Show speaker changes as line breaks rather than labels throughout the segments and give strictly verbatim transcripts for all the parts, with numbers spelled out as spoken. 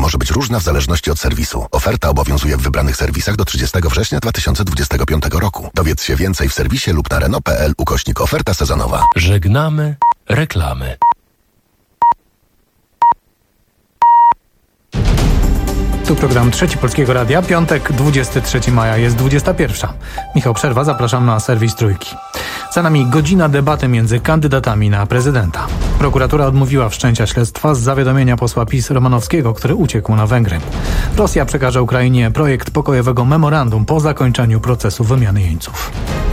może być różna w zależności od serwisu. Oferta obowiązuje w wybranych serwisach do trzydziestego września dwa tysiące dwudziestego piątego roku. Dowiedz się więcej w serwisie lub na renault kropka p l ukośnik oferta sezonowa.
Żegnamy reklamy.
Tu program Trzeci Polskiego Radia, piątek, dwudziestego trzeciego maja, jest dwudziesta pierwsza. Michał Przerwa, zapraszam na serwis Trójki. Za nami godzina debaty między kandydatami na prezydenta. Prokuratura odmówiła wszczęcia śledztwa z zawiadomienia posła PiS Romanowskiego, który uciekł na Węgry. Rosja przekaże Ukrainie projekt pokojowego memorandum po zakończeniu procesu wymiany jeńców.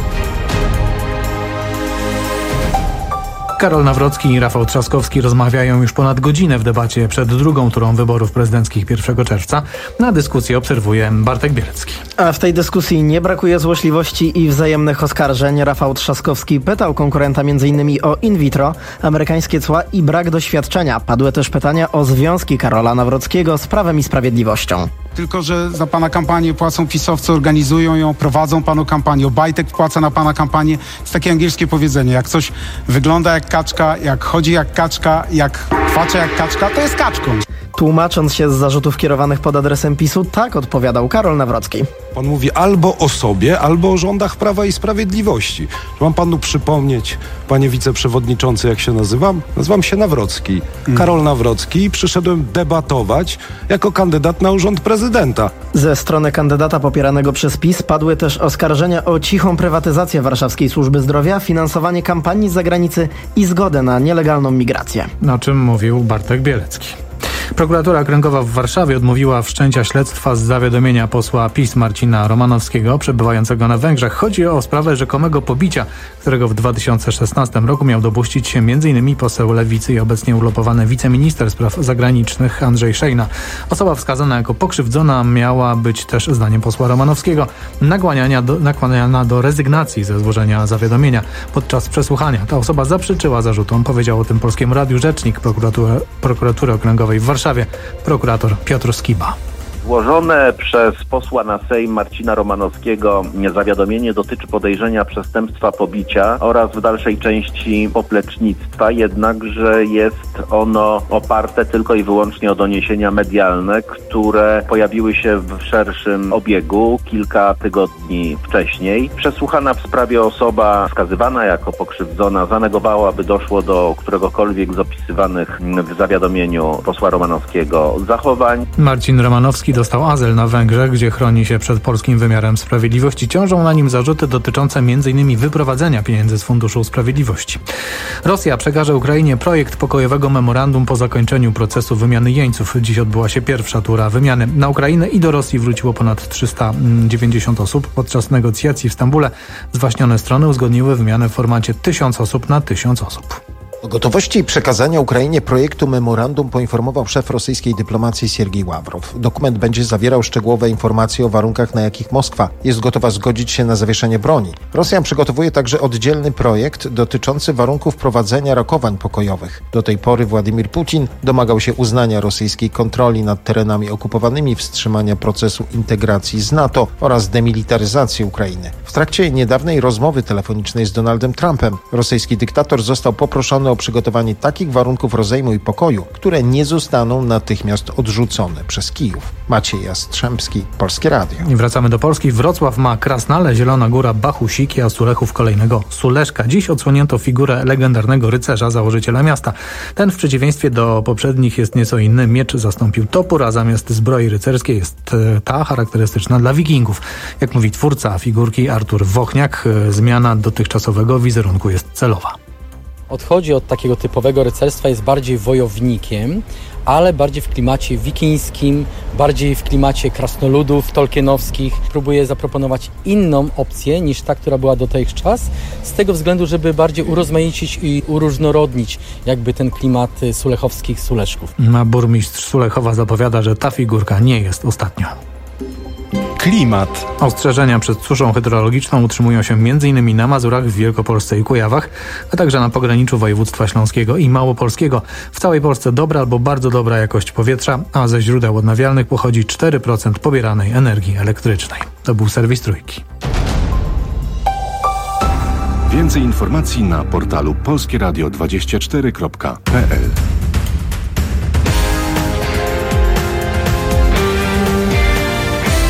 Karol Nawrocki i Rafał Trzaskowski rozmawiają już ponad godzinę w debacie przed drugą turą wyborów prezydenckich pierwszego czerwca. Na dyskusję obserwuje Bartek Bielecki.
A w tej dyskusji nie brakuje złośliwości i wzajemnych oskarżeń. Rafał Trzaskowski pytał konkurenta m.in. o in vitro, amerykańskie cła i brak doświadczenia. Padły też pytania o związki Karola Nawrockiego z Prawem i Sprawiedliwością.
Tylko że za pana kampanię płacą pisowcy, organizują ją, prowadzą panu kampanię. Obajtek wpłaca na pana kampanię. Jest takie angielskie powiedzenie, jak coś wygląda jak kaczka, jak chodzi jak kaczka, jak kwacze jak kaczka, to jest kaczką.
Tłumacząc się z zarzutów kierowanych pod adresem PiSu, tak odpowiadał Karol Nawrocki.
Pan mówi albo o sobie, albo o rządach Prawa i Sprawiedliwości. Mam panu przypomnieć, panie wiceprzewodniczący, jak się nazywam? Nazywam się Nawrocki. Mm. Karol Nawrocki i przyszedłem debatować jako kandydat na urząd prezydenta.
Ze strony kandydata popieranego przez PiS padły też oskarżenia o cichą prywatyzację Warszawskiej Służby Zdrowia, finansowanie kampanii z zagranicy i zgodę na nielegalną migrację.
O czym mówił Bartek Bielecki. Prokuratura Okręgowa w Warszawie odmówiła wszczęcia śledztwa z zawiadomienia posła PiS Marcina Romanowskiego przebywającego na Węgrzech. Chodzi o sprawę rzekomego pobicia, którego w dwa tysiące szesnastym roku miał dopuścić się m.in. poseł Lewicy i obecnie urlopowany wiceminister spraw zagranicznych Andrzej Szejna. Osoba wskazana jako pokrzywdzona miała być też, zdaniem posła Romanowskiego, nakłaniana do, nakłaniana do rezygnacji ze złożenia zawiadomienia. Podczas przesłuchania ta osoba zaprzeczyła zarzutom. Powiedział o tym Polskiemu Radiu rzecznik prokuratury, prokuratury Okręgowej w Warszawie, prokurator Piotr Skiba.
Złożone przez posła na Sejm Marcina Romanowskiego zawiadomienie dotyczy podejrzenia przestępstwa pobicia oraz w dalszej części poplecznictwa, jednakże jest ono oparte tylko i wyłącznie o doniesienia medialne, które pojawiły się w szerszym obiegu kilka tygodni wcześniej. Przesłuchana w sprawie osoba wskazywana jako pokrzywdzona zanegowała, aby doszło do któregokolwiek z opisywanych w zawiadomieniu posła Romanowskiego zachowań.
Marcin Romanowski dostał azyl na Węgrzech, gdzie chroni się przed polskim wymiarem sprawiedliwości. Ciążą na nim zarzuty dotyczące m.in. wyprowadzenia pieniędzy z Funduszu Sprawiedliwości. Rosja przekaże Ukrainie projekt pokojowego memorandum po zakończeniu procesu wymiany jeńców. Dziś odbyła się pierwsza tura wymiany. Na Ukrainę i do Rosji wróciło ponad trzysta dziewięćdziesiąt osób. Podczas negocjacji w Stambule zwaśnione strony uzgodniły wymianę w formacie tysiąc osób na tysiąc osób.
O gotowości przekazania Ukrainie projektu memorandum poinformował szef rosyjskiej dyplomacji Siergiej Ławrow. Dokument będzie zawierał szczegółowe informacje o warunkach, na jakich Moskwa jest gotowa zgodzić się na zawieszenie broni. Rosja przygotowuje także oddzielny projekt dotyczący warunków prowadzenia rokowań pokojowych. Do tej pory Władimir Putin domagał się uznania rosyjskiej kontroli nad terenami okupowanymi, wstrzymania procesu integracji z NATO oraz demilitaryzacji Ukrainy. W trakcie niedawnej rozmowy telefonicznej z Donaldem Trumpem rosyjski dyktator został poproszony o przygotowanie takich warunków rozejmu i pokoju, które nie zostaną natychmiast odrzucone przez Kijów. Maciej Jastrzębski, Polskie Radio.
I wracamy do Polski. Wrocław ma Krasnale, Zielona Góra, Bachusiki, a Sulechów kolejnego Suleszka. Dziś odsłonięto figurę legendarnego rycerza, założyciela miasta. Ten w przeciwieństwie do poprzednich jest nieco inny. Miecz zastąpił topór, a zamiast zbroi rycerskiej jest ta charakterystyczna dla wikingów. Jak mówi twórca figurki Artur Wochniak, zmiana dotychczasowego wizerunku jest celowa.
Odchodzi od takiego typowego rycerstwa, jest bardziej wojownikiem, ale bardziej w klimacie wikińskim, bardziej w klimacie krasnoludów tolkienowskich. Próbuje zaproponować inną opcję niż ta, która była dotychczas, z tego względu, żeby bardziej urozmaicić i uróżnorodnić jakby ten klimat sulechowskich Suleszków.
A burmistrz Sulechowa zapowiada, że ta figurka nie jest ostatnia.
Klimat.
Ostrzeżenia przed suszą hydrologiczną utrzymują się m.in. na Mazurach, w Wielkopolsce i Kujawach, a także na pograniczu województwa śląskiego i małopolskiego. W całej Polsce dobra albo bardzo dobra jakość powietrza, a ze źródeł odnawialnych pochodzi cztery procent pobieranej energii elektrycznej. To był serwis Trójki.
Więcej informacji na portalu polskie radio dwadzieścia cztery kropka p l.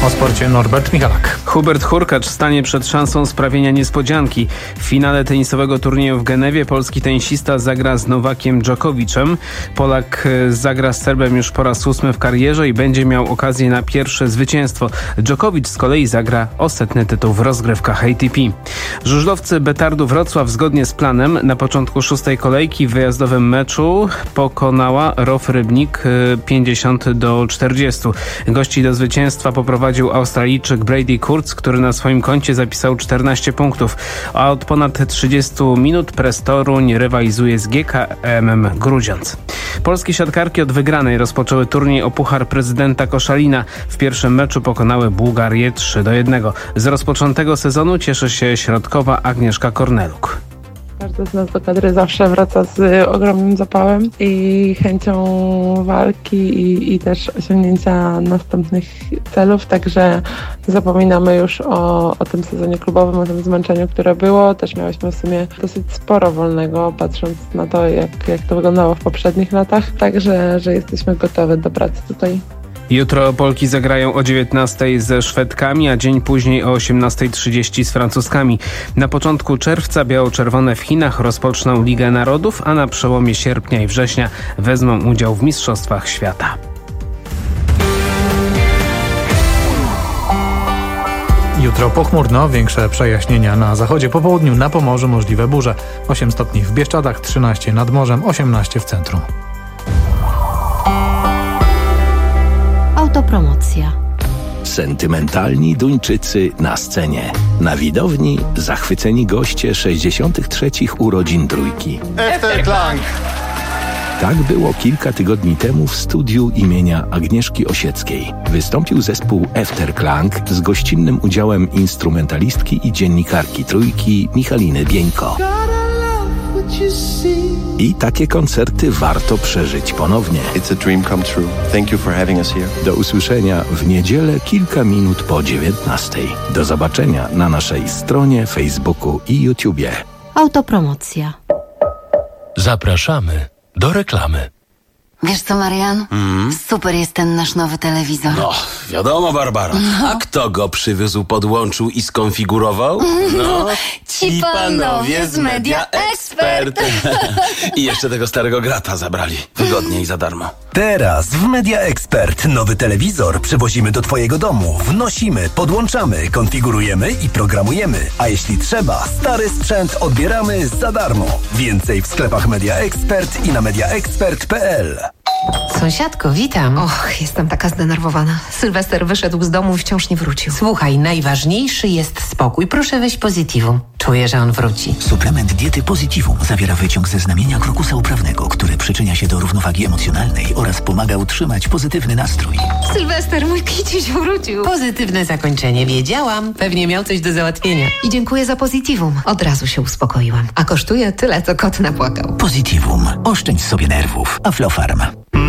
O sporcie Norbert Michalak.
Hubert Hurkacz stanie przed szansą sprawienia niespodzianki. W finale tenisowego turnieju w Genewie polski tenisista zagra z Nowakiem Dżokowiczem. Polak zagra z Serbem już po raz ósmy w karierze i będzie miał okazję na pierwsze zwycięstwo. Dżokowicz z kolei zagra o setny tytuł w rozgrywkach A T P. Żużlowcy Betardu Wrocław zgodnie z planem na początku szóstej kolejki w wyjazdowym meczu pokonała R O W Rybnik pięćdziesiąt do czterdziestu. Gości do zwycięstwa poprowadził Australijczyk Brady Kurtz, który na swoim koncie zapisał czternaście punktów, a od ponad trzydziestu minut Press Toruń rywalizuje z G K M M Grudziądz. Polskie siatkarki od wygranej rozpoczęły turniej o Puchar Prezydenta Koszalina. W pierwszym meczu pokonały Bułgarię trzy do jednego. Z rozpoczętego sezonu cieszy się środkowa Agnieszka Korneluk.
Każdy z nas do kadry zawsze wraca z ogromnym zapałem i chęcią walki i, i też osiągnięcia następnych celów, także zapominamy już o, o tym sezonie klubowym, o tym zmęczeniu, które było. Też miałyśmy w sumie dosyć sporo wolnego, patrząc na to, jak, jak to wyglądało w poprzednich latach, także że jesteśmy gotowe do pracy tutaj.
Jutro Polki zagrają o dziewiętnastej ze Szwedkami, a dzień później o osiemnastej trzydzieści z Francuskami. Na początku czerwca biało-czerwone w Chinach rozpoczną Ligę Narodów, a na przełomie sierpnia i września wezmą udział w Mistrzostwach Świata.
Jutro pochmurno, większe przejaśnienia na zachodzie, po południu na Pomorzu możliwe burze. osiem stopni w Bieszczadach, trzynaście nad morzem, osiemnaście w centrum.
Autopromocja.
Sentymentalni Duńczycy na scenie. Na widowni zachwyceni goście sześćdziesiątych trzecich urodzin Trójki.
Efterklang!
Tak było kilka tygodni temu w studiu imienia Agnieszki Osieckiej. Wystąpił zespół Efterklang z gościnnym udziałem instrumentalistki i dziennikarki Trójki Michaliny Bieńko. I takie koncerty warto przeżyć ponownie.
It's a dream come true. Thank you for having us here.
Do usłyszenia w niedzielę kilka minut po dziewiętnastej. Do zobaczenia na naszej stronie, Facebooku i YouTubie.
Autopromocja.
Zapraszamy do reklamy.
Wiesz co, Marian?
Mm.
Super jest ten nasz nowy telewizor.
No, wiadomo, Barbara.
No.
A kto go przywiózł, podłączył i skonfigurował?
No, ci panowie z Media Expert.
I jeszcze tego starego grata zabrali. Wygodnie i za darmo.
Teraz w Media Expert nowy telewizor przywozimy do twojego domu. Wnosimy, podłączamy, konfigurujemy i programujemy. A jeśli trzeba, stary sprzęt odbieramy za darmo. Więcej w sklepach Media Expert i na mediaexpert kropka p l.
Sąsiadko, witam.
Och, jestem taka zdenerwowana. Sylwester wyszedł z domu i wciąż nie wrócił.
Słuchaj, najważniejszy jest spokój. Proszę weź Positivum. Czuję, że on wróci.
Suplement diety Positivum zawiera wyciąg ze znamienia krokusa uprawnego, który przyczynia się do równowagi emocjonalnej oraz pomaga utrzymać pozytywny nastrój.
Sylwester, mój kiciuś wrócił.
Pozytywne zakończenie. Wiedziałam. Pewnie miał coś do załatwienia.
I dziękuję za Positivum. Od razu się uspokoiłam. A kosztuje tyle, co kot napłakał.
Positivum. Oszczędź sobie nerwów. Aflofarm.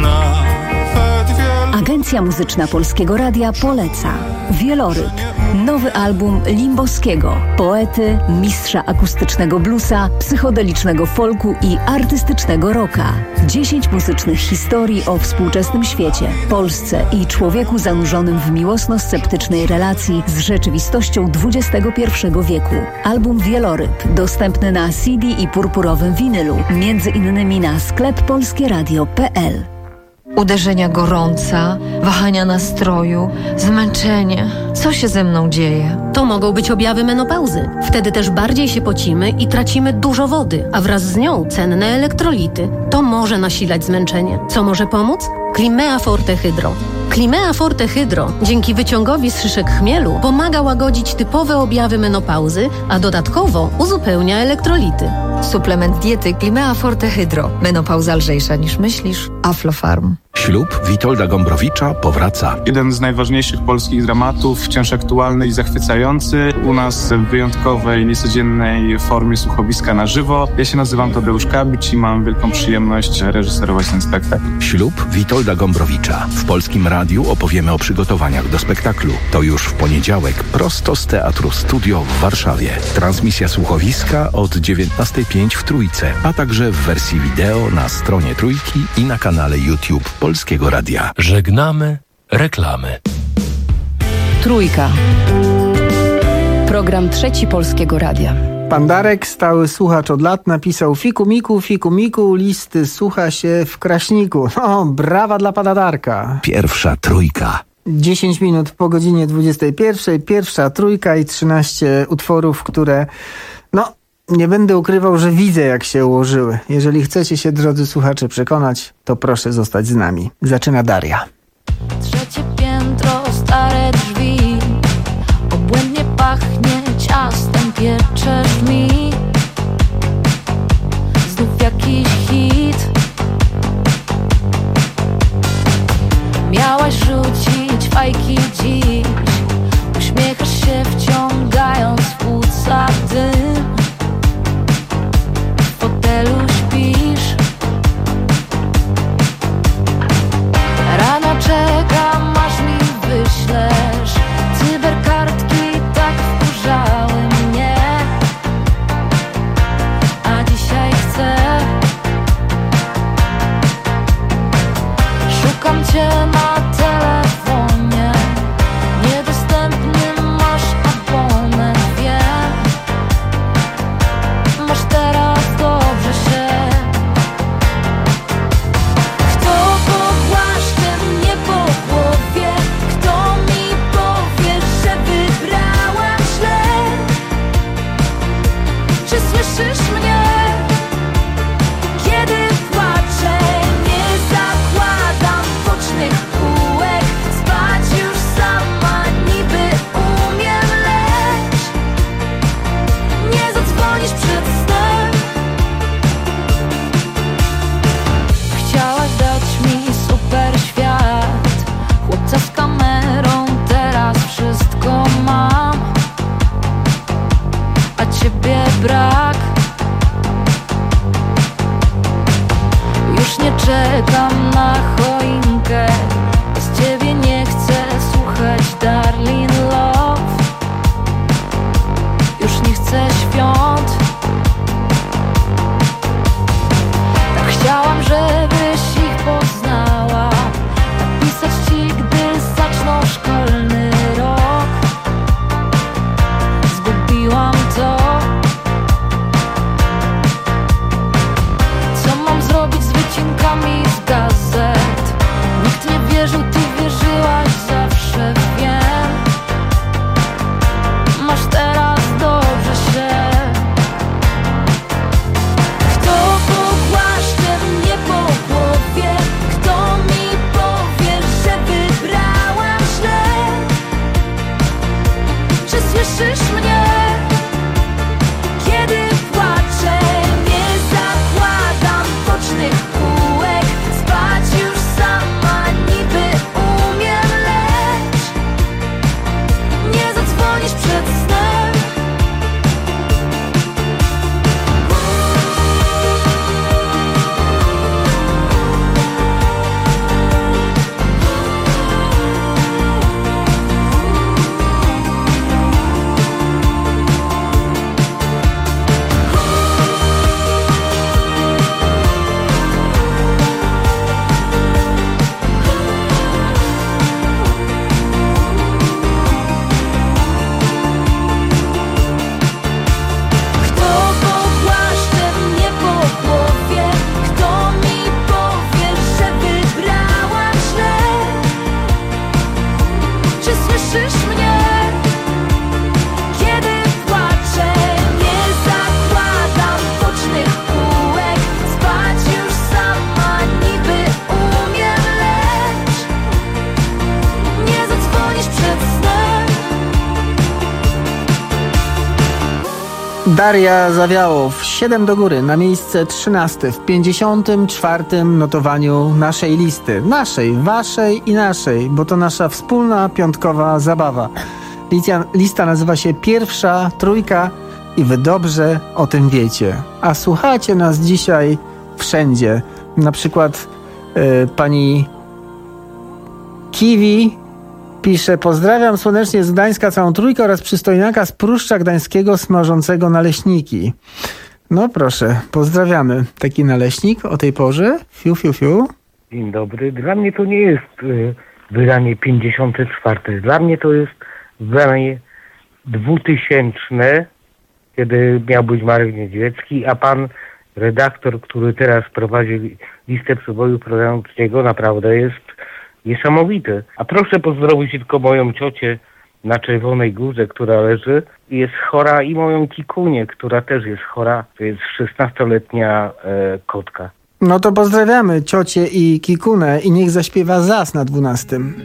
Agencja Muzyczna Polskiego Radia poleca Wieloryb, nowy album Limboskiego, poety, mistrza akustycznego bluesa, psychodelicznego folku i artystycznego rocka. Dziesięć muzycznych historii o współczesnym świecie, Polsce i człowieku zanurzonym w miłosno-sceptycznej relacji z rzeczywistością dwudziestego pierwszego wieku. Album Wieloryb dostępny na C D i purpurowym winylu, między innymi na sklep polskieradio kropka p l.
Uderzenia gorąca, wahania nastroju, zmęczenie. Co się ze mną dzieje?
To mogą być objawy menopauzy. Wtedy też bardziej się pocimy i tracimy dużo wody, a wraz z nią cenne elektrolity. To może nasilać zmęczenie. Co może pomóc? Climea Forte Hydro. Climea Forte Hydro dzięki wyciągowi z szyszek chmielu pomaga łagodzić typowe objawy menopauzy, a dodatkowo uzupełnia elektrolity.
Suplement diety Climea Forte Hydro. Menopauza lżejsza niż myślisz. Aflofarm.
Ślub Witolda Gombrowicza powraca.
Jeden z najważniejszych polskich dramatów, wciąż aktualny i zachwycający. U nas w wyjątkowej, niecodziennej formie słuchowiska na żywo. Ja się nazywam Tadeusz Kabicz i mam wielką przyjemność reżyserować ten spektakl.
Ślub Witolda Gombrowicza. W Polskim Radiu opowiemy o przygotowaniach do spektaklu. To już w poniedziałek prosto z Teatru Studio w Warszawie. Transmisja słuchowiska od dziewiętnastej pięć w Trójce, a także w wersji wideo na stronie Trójki i na kanale YouTube Polskiego Radia.
Żegnamy reklamy.
Trójka. Program Trzeci Polskiego Radia.
Pan Darek, stały słuchacz od lat, napisał: fiku miku, fiku miku, listy słucha się w Kraśniku. No, brawa dla pana Darka.
Pierwsza trójka.
dziesięć minut po godzinie dwudziestej pierwszej, pierwsza trójka i trzynaście utworów, które, no, nie będę ukrywał, że widzę, jak się ułożyły. Jeżeli chcecie się, drodzy słuchacze, przekonać, to proszę zostać z nami. Zaczyna Daria.
Trzecie piętro, stare drzwi, obłędnie pachnie ciastem, pieczesz mi. Znów jakiś hit. Miałaś rzucić fajki dziś. Uśmiechasz się, wciągając w płuca dym. W fotelu śpisz. Rano czekam, aż mi wyślesz cyberkartki, tak wkurzały mnie. A dzisiaj chcę. Szukam cię na telefonie, niedostępny masz abonent, wiem. Masz teraz dobrze się. Kto pogłaszcze mnie po głowie? Kto mi powie, że wybrałam źle? Czy słyszysz mnie? Kiedy płaczę, nie zakładam bocznych kółek. Spać już sama niby umiem, lecz nie zadzwonisz przed snem. Chciałaś dać mi super świat, chłopca z kamerą, teraz wszystko mam, a ciebie brak. Już nie czekam na choinkę, z ciebie nie chcę słuchać Darling Love. Już nie chcę świąt. Tak chciałam, żebyś ich poznała, napisać ci, gdy zaczną szkolny rok. Zgubiłam to. Co mam zrobić z wycinkami z gazet? Nikt nie wierzył, ty wierzyłaś zawsze, wiem. Masz teraz dobrze się. Kto pogłaszcze mnie po głowie? Kto mi powie, że wybrałam źle? Czy słyszysz mnie? Kiedy płaczę, nie zakładam bocznych kółek. Spać już sama niby umiem, lecz nie zadzwonisz przed snem. Kto pogłaszcze mnie po głowie? Kto mi powie, że wybrałam źle? Czy słyszysz mnie? Kiedy płaczę, nie zakładam bocznych kółek. Spać już sama niby umiem, lecz nie zadzwonisz przed snem.
Daria Zawiałow, siedem do góry, na miejsce trzynaste w pięćdziesiątym czwartym notowaniu naszej listy. Naszej, waszej i naszej, bo to nasza wspólna piątkowa zabawa. Lista, lista nazywa się Pierwsza Trójka i wy dobrze o tym wiecie. A słuchacie nas dzisiaj wszędzie. Na przykład y, pani Kiwi pisze: pozdrawiam słonecznie z Gdańska całą trójkę oraz przystojniaka z Pruszcza Gdańskiego smażącego naleśniki. No proszę, pozdrawiamy. Taki naleśnik o tej porze. Fiu, fiu, fiu.
Dzień dobry. Dla mnie to nie jest y, wydanie pięćdziesiąte czwarte. Dla mnie to jest
w lanie dwutysięczne, kiedy miał być Marek Niedźwiecki, a pan redaktor, który teraz prowadzi listę przeboju programu trzeciego, naprawdę jest niesamowity. A proszę pozdrowić tylko moją ciocię na Czerwonej Górze, która leży i jest chora, i moją Kikunię, która też jest chora. To jest szesnastoletnia e, kotka.
No to pozdrawiamy ciocię i Kikunę i niech zaśpiewa Zas na dwunastym.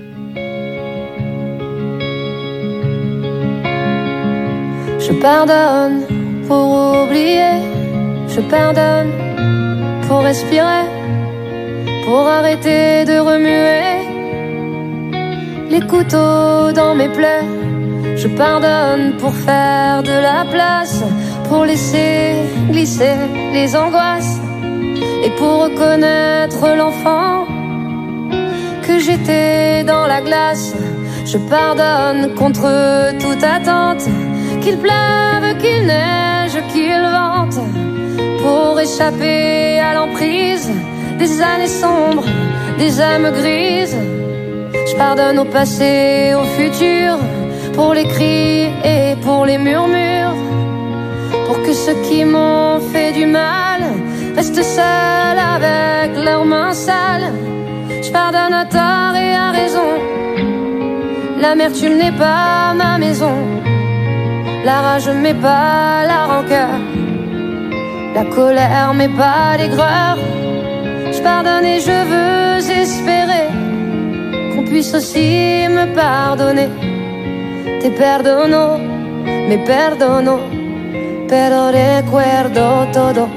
Je pardonne pour oublier, je pardonne pour respirer, pour arrêter de remuer les couteaux dans mes plaies. Je pardonne pour faire de la place, pour laisser glisser les angoisses et pour reconnaître l'enfant que j'étais dans la glace. Je pardonne contre toute attente, qu'il pleuve, qu'il neige, qu'il vente, pour échapper à l'emprise des années sombres, des âmes grises. Je pardonne au passé, au futur, pour les cris et pour les murmures, pour que ceux qui m'ont fait du mal restent seuls avec leurs mains sales. Je pardonne à tort et à raison, l'amertume n'est pas ma maison. La rage m'est pas la rancœur, la colère m'est pas l'aigreur. Je pardonne et je veux espérer qu'on puisse aussi me pardonner. Te perdono, me perdono, pero recuerdo todo.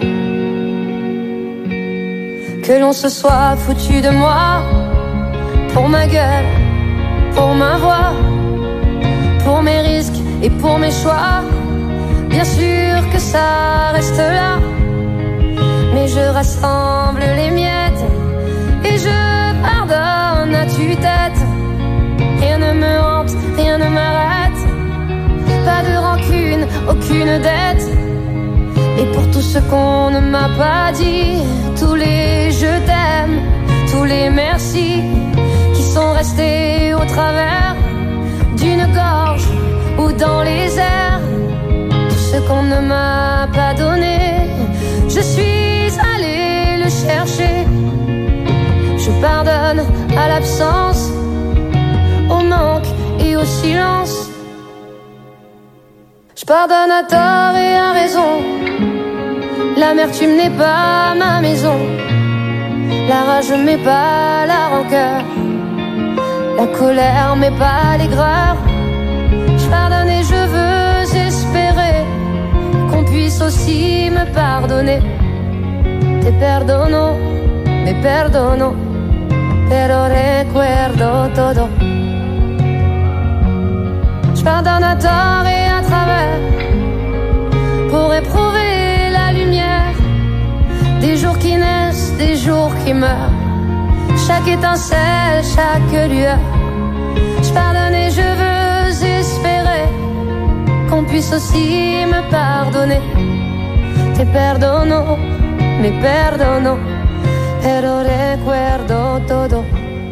Que l'on se soit foutu de moi, pour ma gueule, pour ma voix, pour mes risques et pour mes choix, bien sûr que ça reste là. Mais je rassemble les miettes et je pardonne à tue-tête. Rien ne me hante, rien ne m'arrête, pas de rancune, aucune dette. Et pour tout ce qu'on ne m'a pas dit, tous les je t'aime, tous les merci qui sont restés au travers d'une gorge ou dans les airs, tout ce qu'on ne m'a pas donné, je suis allée le chercher. Je pardonne à l'absence, au manque et au silence. Je pardonne à tort et à raison, l'amertume n'est pas ma maison. La rage m'est pas la rancœur, la colère m'est pas l'aigreur. Je pardonne et je veux espérer qu'on puisse aussi me pardonner. Te perdono, me perdono, pero recuerdo todo. Je pardonne à tort et à travers, pour éprouver la lumière des jours qui naissent, des jours qui meurent, chaque étincelle, chaque lueur. Je pardonne et je veux espérer qu'on puisse aussi me pardonner. Te perdono, me perdono, pero recuerdo todo.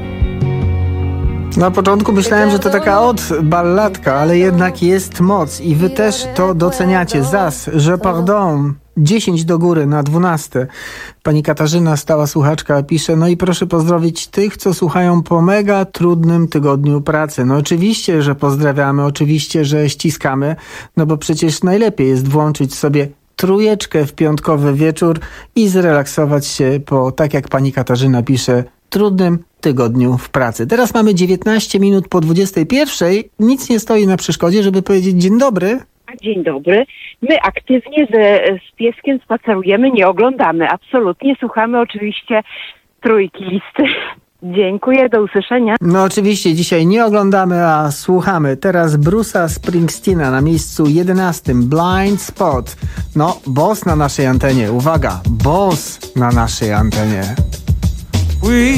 Na początku myślałem, że to taka od balladka, ale jednak jest moc i wy też to doceniacie. Zas, je pardon. dziesięć do góry na dwunaste. Pani Katarzyna, stała słuchaczka, pisze: no i proszę pozdrowić tych, co słuchają po mega trudnym tygodniu pracy. No oczywiście, że pozdrawiamy, oczywiście, że ściskamy, no bo przecież najlepiej jest włączyć sobie trójeczkę w piątkowy wieczór i zrelaksować się po, tak jak pani Katarzyna pisze, trudnym tygodniu w pracy. Teraz mamy dziewiętnaście minut po dwudziestej pierwszej. Nic nie stoi na przeszkodzie, żeby powiedzieć dzień dobry.
Dzień dobry. My aktywnie ze, z pieskiem spacerujemy, nie oglądamy. Absolutnie słuchamy oczywiście trójki listy. Dziękuję, do usłyszenia.
No oczywiście dzisiaj nie oglądamy, a słuchamy. Teraz Bruce'a Springsteena na miejscu jedenastym. Blind Spot. No, boss na naszej antenie. Uwaga, boss na naszej antenie.
We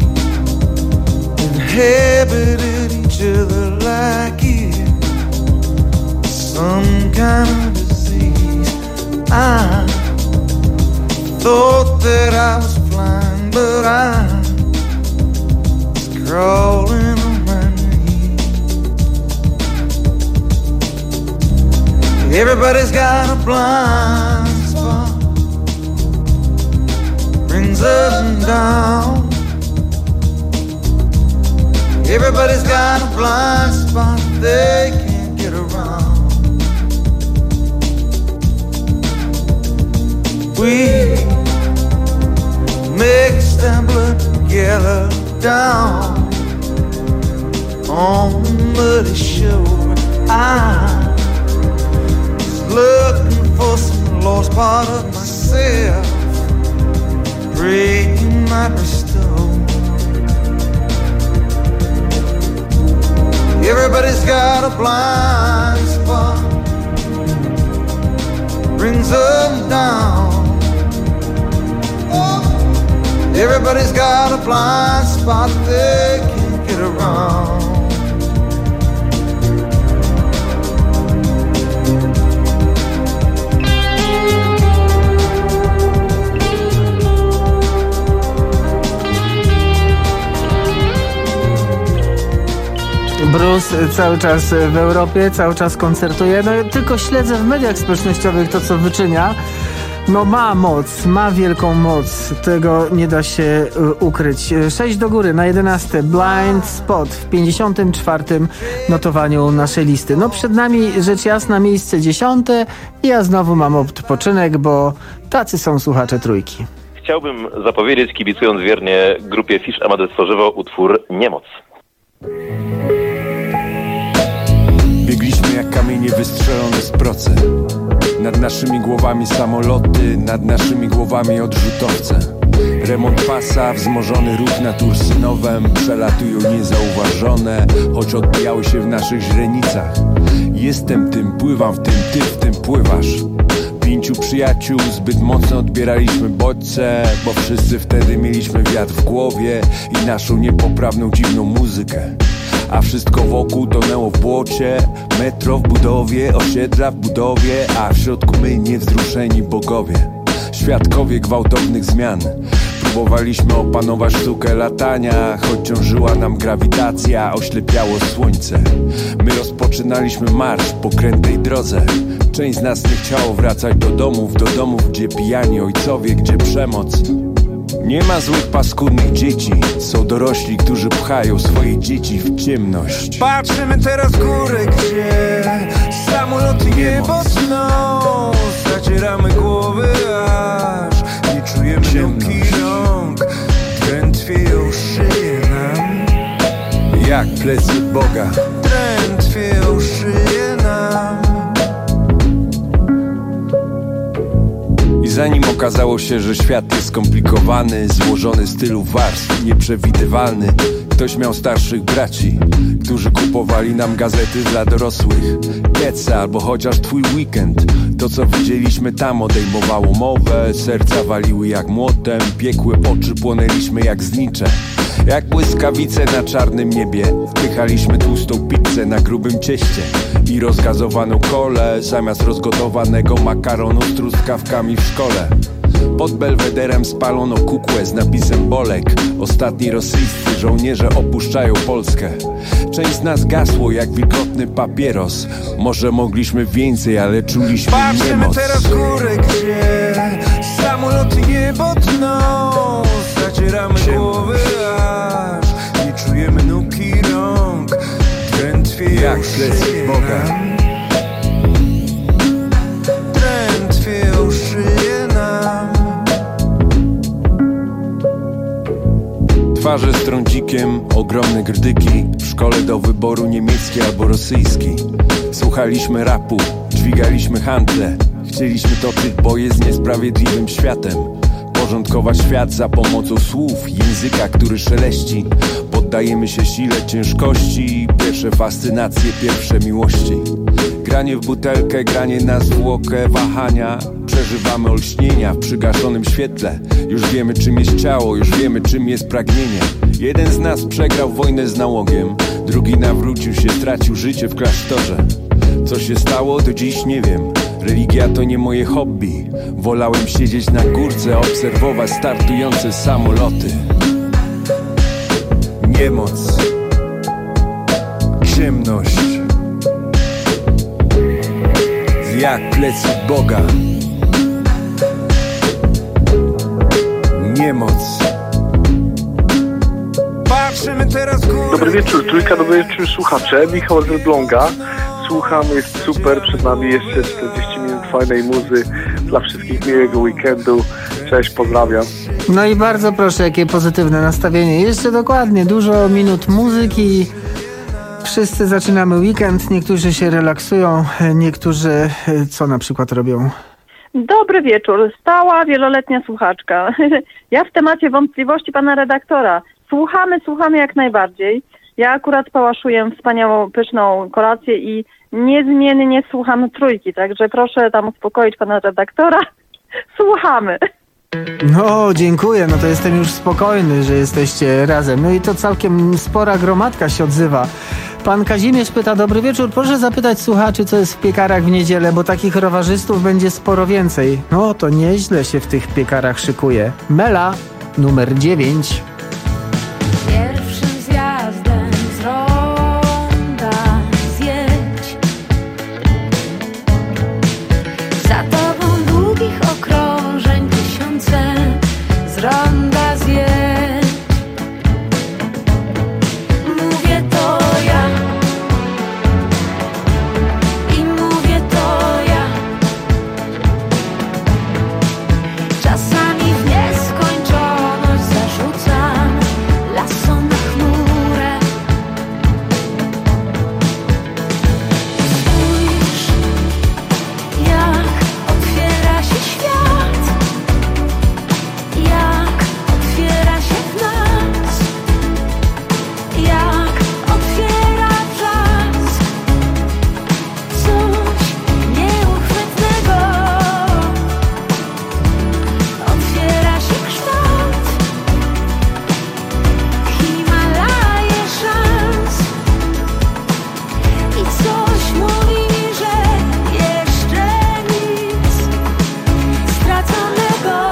inhabited each other like it, some kind of disease. I thought that I was flying, but I was crawling on my knees. Everybody's got a blind spot, brings us down. Everybody's got a blind spot they can't get around. We mix and blood together down on the muddy shore. I'm just looking for some lost part of myself, praying might restore. Everybody's got a blind spot, brings them down. Everybody's got a blind spot they can't get around.
Bruce cały czas w Europie, cały czas koncertuje. No tylko śledzę w mediach społecznościowych to, co wyczynia. No ma moc, ma wielką moc. Tego nie da się ukryć. Sześć do góry na jedenaste. Blind Spot w pięćdziesiątym czwartym notowaniu naszej listy. No przed nami rzecz jasna miejsce dziesiąte i ja znowu mam odpoczynek, bo tacy są słuchacze trójki.
Chciałbym zapowiedzieć, kibicując wiernie grupie Fish Amadeus Tworzywo, utwór Niemoc.
Biegliśmy jak kamienie wystrzelone z procy. Nad naszymi głowami samoloty, nad naszymi głowami odrzutowce. Remont pasa, wzmożony ruch nad Ursynowem, przelatują niezauważone, choć odbijały się w naszych źrenicach. Jestem tym, pływam w tym, ty w tym pływasz. Pięciu przyjaciół, zbyt mocno odbieraliśmy bodźce, bo wszyscy wtedy mieliśmy wiatr w głowie i naszą niepoprawną, dziwną muzykę. A wszystko wokół tonęło w błocie, metro w budowie, osiedla w budowie, a w środku my niewzruszeni bogowie, świadkowie gwałtownych zmian. Próbowaliśmy opanować sztukę latania, choć ciążyła nam grawitacja, oślepiało słońce. My rozpoczynaliśmy marsz po krętej drodze. Część z nas nie chciało wracać do domów, do domów, gdzie pijani ojcowie, gdzie przemoc. Nie ma złych, paskudnych dzieci, są dorośli, którzy pchają swoje dzieci w ciemność.
Patrzymy teraz w górę, gdzie samoloty niebo sną. Zacieramy głowy, aż nie czujemy nóg i rąk. Drętwieją szyje nam
jak plecy Boga.
Drętwieją szyje nam.
I zanim okazało się, że świat jest skomplikowany, złożony z tylu warstw, nieprzewidywalny, ktoś miał starszych braci, którzy kupowali nam gazety dla dorosłych. Getsa albo chociaż Twój weekend. To, co widzieliśmy tam, odejmowało mowę. Serca waliły jak młotem, piekłe oczy płonęliśmy jak znicze. Jak błyskawice na czarnym niebie wpychaliśmy tłustą pizzę na grubym cieście i rozgazowaną kolę zamiast rozgotowanego makaronu z truskawkami w szkole. Pod Belwederem spalono kukłę z napisem Bolek. Ostatni rosyjscy żołnierze opuszczają Polskę. Część z nas gasło jak wilgotny papieros. Może mogliśmy więcej, ale czuliśmy
Patrzymy
niemoc.
teraz w górę, gdzie samoloty niebo tną. Zacieramy głowy, aż nie czujemy nóg i rąk. Drętwieją
jak plecy Boga.
Drętwieją szyje nam.
Twarze z trądzikiem, ogromne grdyki. W szkole do wyboru niemiecki albo rosyjski. Słuchaliśmy rapu, dźwigaliśmy handle. Chcieliśmy toczyć boje z niesprawiedliwym światem. Porządkować świat za pomocą słów, języka, który szeleści. Poddajemy się sile ciężkości, pierwsze fascynacje, pierwsze miłości. Granie w butelkę, granie na zwłokę, wahania. Przeżywamy olśnienia w przygaszonym świetle. Już wiemy, czym jest ciało, już wiemy, czym jest pragnienie. Jeden z nas przegrał wojnę z nałogiem, drugi nawrócił się, stracił życie w klasztorze. Co się stało, do dziś nie wiem. Religia to nie moje hobby. Wolałem siedzieć na górce, obserwować startujące samoloty. Niemoc, ciemność, jak plecy Boga. Niemoc. Patrzymy teraz górę.
Dobry wieczór, trójka, dobry wieczór słuchacze. Michał z Elbląga. Słucham, jest super, przed nami jeszcze czterdzieści minut fajnej muzy. Dla wszystkich miłego weekendu. Cześć, pozdrawiam.
No i bardzo proszę, jakie pozytywne nastawienie. Jeszcze dokładnie, dużo minut muzyki. Wszyscy zaczynamy weekend, niektórzy się relaksują, niektórzy co na przykład robią?
Dobry wieczór, stała wieloletnia słuchaczka. Ja w temacie wątpliwości pana redaktora. Słuchamy, słuchamy jak najbardziej. Ja akurat pałaszuję wspaniałą, pyszną kolację i niezmiennie słucham trójki, także proszę tam uspokoić pana redaktora. Słuchamy.
No, dziękuję, no to jestem już spokojny, że jesteście razem. No i to całkiem spora gromadka się odzywa. Pan Kazimierz pyta, dobry wieczór, proszę zapytać słuchaczy, co jest w piekarach w niedzielę, bo takich rowerzystów będzie sporo więcej. No, to nieźle się w tych piekarach szykuje. Mela, numer dziewięć.
Pierwszym zjazdem z ronda zjedź. Za tobą długich okrążeń tysiące z ronda zjedź. Mówię to ja i mówię to ja. Czasami w nieskończoność zarzucam lasom na chmurę. Spójrz, jak otwiera się świat, jak otwiera się w nas, jak otwiera czas. Coś nieuchwytnego. Otwiera się kształt, Himalaje szans. I coś mówi mi, że jeszcze nic straconego.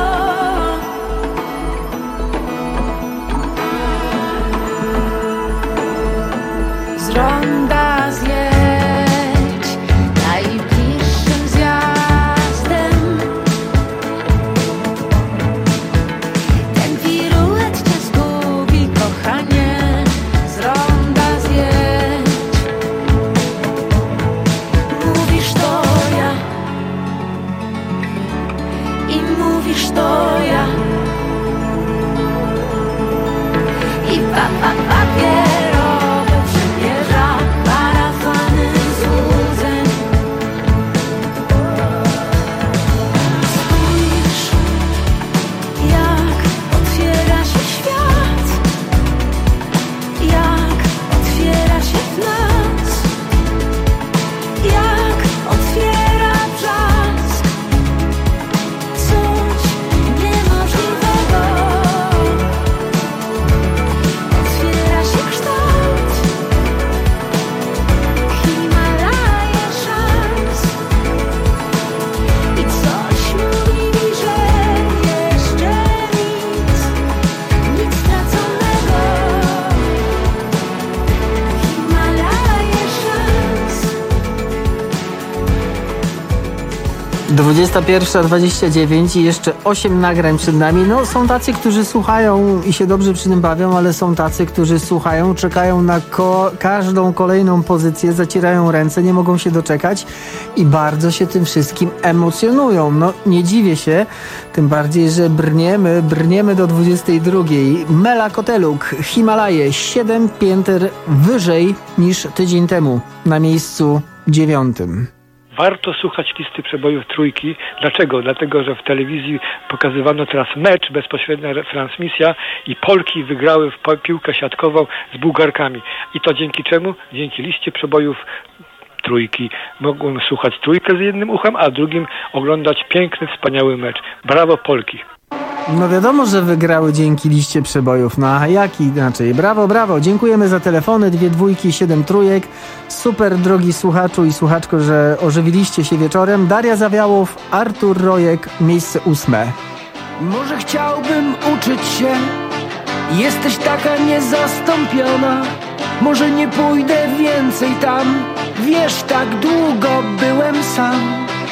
Z ronda zjedź najbliższym zjazdem. Ten piruet cię zgubi, kochanie. Z ronda zjedź. Mówisz to ja i mówisz to ja. I pa, pa, papierowe przymierza parafany złudzeń. Spójrz, jak otwiera się świat, jak otwiera się w nas, jak otwiera czas. Coś niemożliwego. Otwiera się kształt, Himalaje szans. I coś mówi mi, że jeszcze nic, nic straconego. Himalaje szans.
dwudziesta pierwsza dwadzieścia dziewięć i jeszcze osiem nagrań przed nami. No, są tacy, którzy słuchają i się dobrze przy tym bawią, ale są tacy, którzy słuchają, czekają na ko- każdą kolejną pozycję, zacierają ręce, nie mogą się doczekać i bardzo się tym wszystkim emocjonują. No, nie dziwię się, tym bardziej, że brniemy, brniemy do dwudziestej drugiej. Mela Koteluk, Himalaje, siedem pięter wyżej niż tydzień temu, na miejscu dziewiątym.
Warto słuchać listy przebojów trójki. Dlaczego? Dlatego, że w telewizji pokazywano teraz mecz, bezpośrednia transmisja i Polki wygrały w piłkę siatkową z Bułgarkami. I to dzięki czemu? Dzięki liście przebojów trójki. Mogłem słuchać trójkę z jednym uchem, a drugim oglądać piękny, wspaniały mecz. Brawo Polki!
No wiadomo, że wygrały dzięki liście przebojów. No a jak inaczej? Brawo, brawo. Dziękujemy za telefony. Dwie dwójki, siedem trójek. Super, drogi słuchaczu i słuchaczko, że ożywiliście się wieczorem. Daria Zawiałow, Artur Rojek, miejsce ósme.
Może chciałbym uczyć się. Jesteś taka niezastąpiona. Może nie pójdę więcej tam. Wiesz, tak długo byłem sam.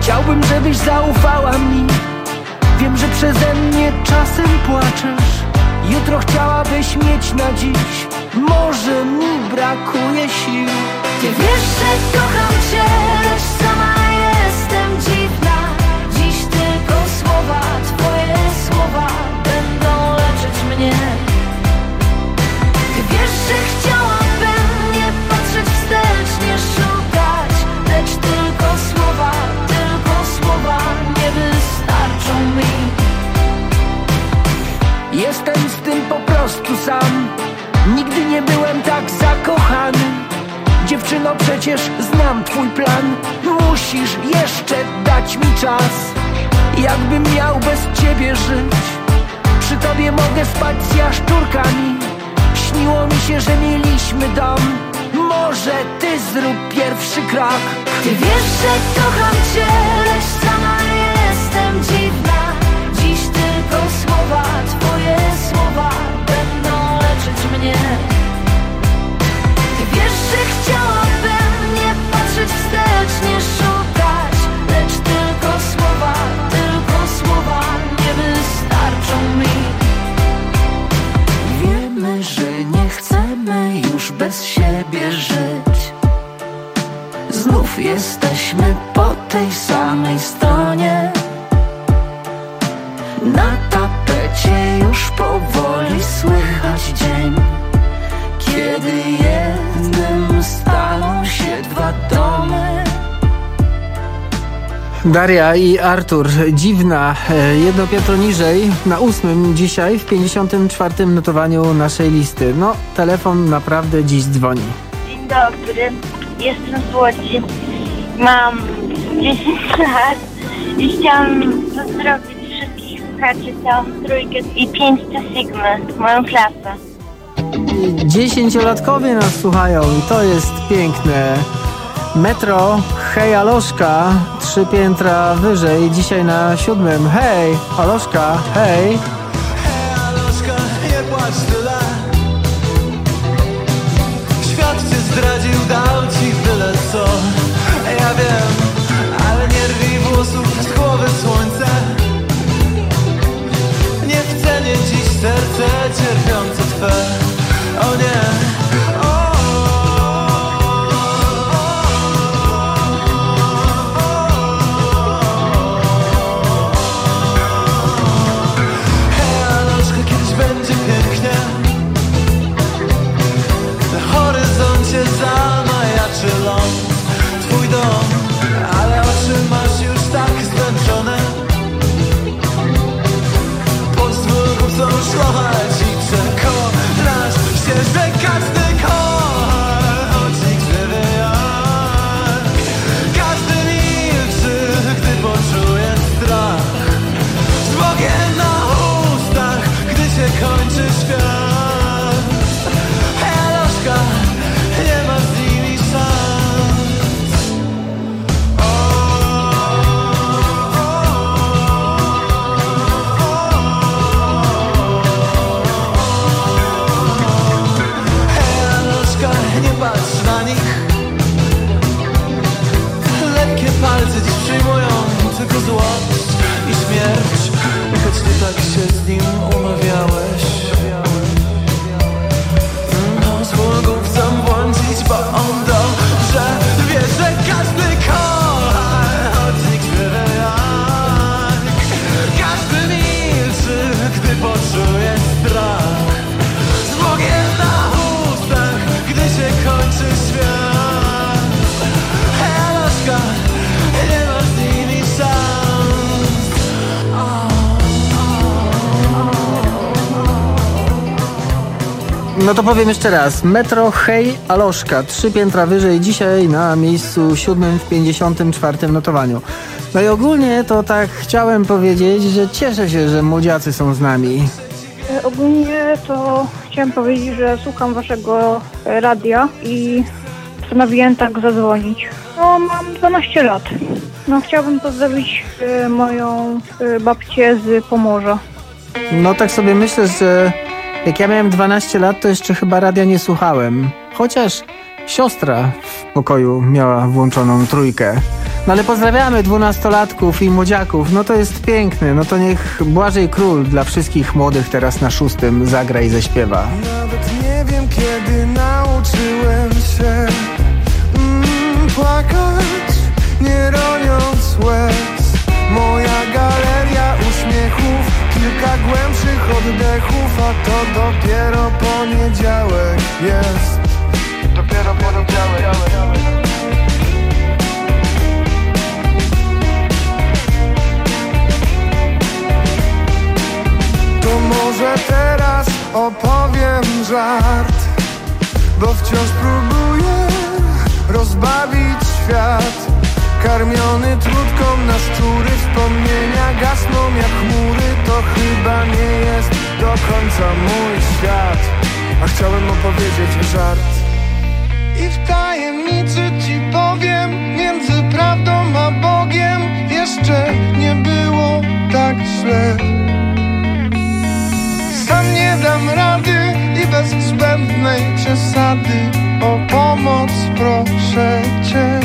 Chciałbym, żebyś zaufała mi. Wiem, że przeze mnie czasem płaczesz. Jutro chciałabyś mieć na dziś. Może mi brakuje sił.
Ty wiesz, że kocham cię, lecz sama jestem dziwna. Dziś tylko słowa, twoje słowa będą leczyć mnie. Ty wiesz, że chciałabym nie patrzeć wstecz, nie szukać, lecz tylko słowa, tylko słowa nie wystarczą mi.
Jestem z tym po prostu sam. Nigdy nie byłem tak zakochany. Dziewczyno, przecież znam twój plan. Musisz jeszcze dać mi czas. Jakbym miał bez ciebie żyć. Przy tobie mogę spać z jaszczurkami. Śniło mi się, że mieliśmy dom. Może ty zrób pierwszy krok.
Ty wiesz, że kocham cię, lecz sama jestem dziwna. Dziś tylko słowa, twoje słowa będą leczyć mnie. Ty wiesz, że chciałabym nie patrzeć wstecz, nie szukać, lecz tylko słowa, tylko słowa nie wystarczą mi.
Wiemy, że nie chcemy już bez siebie żyć. Znów jesteśmy po tej samej stronie. Na tapecie już powoli słychać dzień, kiedy jednym staną się dwa domy.
Daria i Artur, dziwna, jedno piętro niżej, na ósmym dzisiaj, w pięćdziesiątym czwartym notowaniu naszej listy. No, telefon naprawdę dziś dzwoni.
Dzień dobry, jestem z Łodzi, mam dziesięć lat i chciałam pozdrowić wszystkich słuchaczy, całą trójkę i pięć C Sigmy, moją klasę.
Dziesięciolatkowie nas słuchają i to jest piękne. Metro, hej Aloszka, trzy piętra wyżej, dzisiaj na siódmym. Hej, Aloszka, hej.
Hej Aloszka, nie płacz tyle. Świat cię zdradził, dał ci tyle co. Ja wiem, ale nie rwij włosów z głowy słońce. Nie w cenie dziś serce cierpiące twe. O nie, o. Hej Aloszka, kiedyś będzie pięknie. Na horyzoncie zamajaczy ląd, twój dom, ale oczy masz już tak zmęczone. Pozwól kupcom szlochać i przekonasz się, że każdy kocha, choć nikt nie wie jak. Każdy milczy, gdy poczuje strach, z Bogiem na ustach, gdy się kończy świat. Hej Aloszka, nie ma z nimi szans. Hej Aloszka, nie patrz na nich. Lekkie palce dziś przyjmują tylko złość i śmierć. Choć ty tak się z nim umawiałeś. Pozwól głupcom błądzić, bo on dobrze wie, że każdy kocha, choć nikt nie wie jak. Każdy milczy, gdy poczuje strach, z Bogiem na ustach, gdy się kończy świat. Hej Aloszka, nie ma z nimi szans.
No to powiem jeszcze raz. Metro, hej Aloszka, trzy piętra wyżej, dzisiaj na miejscu siódmym w pięćdziesiątym czwartym notowaniu. No i ogólnie to tak chciałem powiedzieć, że cieszę się, że młodziacy są z nami.
E, ogólnie to chciałem powiedzieć, że słucham waszego e, radia i postanowiłem tak zadzwonić. No, mam dwanaście lat. No, chciałbym pozdrowić e, moją e, babcię z Pomorza.
No tak sobie myślę, że jak ja miałem dwanaście lat, to jeszcze chyba radia nie słuchałem. Chociaż siostra w pokoju miała włączoną trójkę. No ale pozdrawiamy dwunastolatków i młodziaków, no to jest piękne, no to niech Błażej Król dla wszystkich młodych teraz na szóstym zagra i zaśpiewa.
Nawet nie wiem, kiedy nauczyłem się mm, płakać, nie roniąc łez. Moja galeria uśmiechów, kilka głębszych oddechów, a to dopiero poniedziałek jest. Dopiero poniedziałek. To może teraz opowiem żart, bo wciąż próbuję rozbawić świat. Karmiony trutką na szczury, wspomnienia gasną jak chmury. To chyba nie jest do końca mój świat, a chciałem opowiedzieć żart. I w tajemnicy ci powiem, między prawdą a Bogiem jeszcze nie było tak źle. Sam nie dam rady i bez zbędnej przesady o pomoc proszę cię.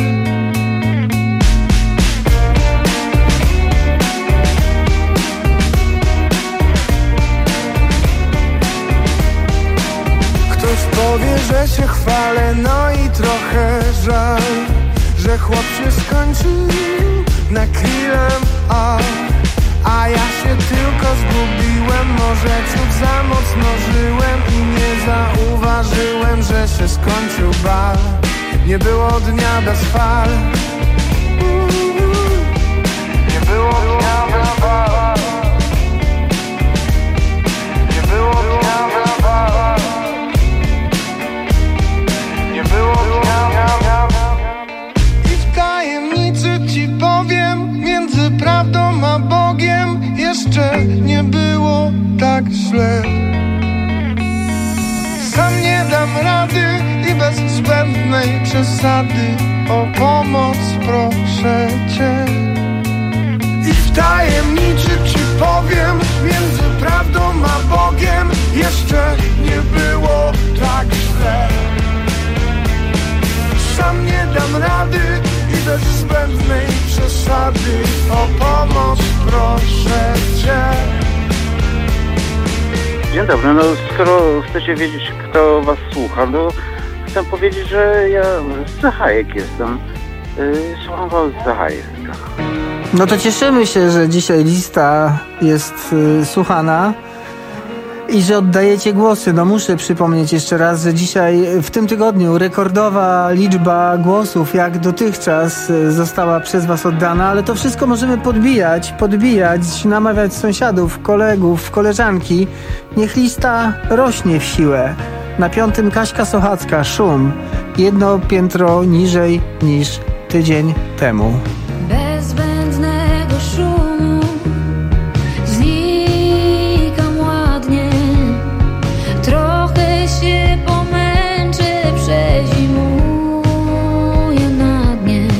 Ktoś powie, że się chwalę, no i trochę żal, że chłop się skończył na krillem, a A ja się tylko zgubiłem, może ciut za mocno żyłem i nie zauważyłem, że się skończył bal. Nie było dnia bez fal. Nie było dnia bez fal. Nie było dnia bez fal. Nie było dnia bez fal. I w tajemnicy ci powiem, między prawdą a Bogiem jeszcze nie było tak źle. Sam nie dam rady i bez zbędnej przesady o pomoc proszę cię. I w tajemnicy ci powiem, między prawdą a Bogiem jeszcze nie było tak źle. Sam nie dam rady i bez zbędnej przesady o pomoc proszę cię.
Dzień dobry, no skoro chcecie wiedzieć, kto was słucha, no chcę powiedzieć, że ja z Zachajek jestem. Yy, słucham was z Zachajek.
No to cieszymy się, że dzisiaj lista jest y, słuchana i że oddajecie głosy. No muszę przypomnieć jeszcze raz, że dzisiaj w tym tygodniu rekordowa liczba głosów jak dotychczas została przez was oddana, ale to wszystko możemy podbijać, podbijać, namawiać sąsiadów, kolegów, koleżanki. Niech lista rośnie w siłę. Na piątym Kaśka Sochacka, Szum. Jedno piętro niżej niż tydzień temu.
Bez zbędnego szumu znikam ładnie. Trochę się pomęczę, przezimuję na dnie.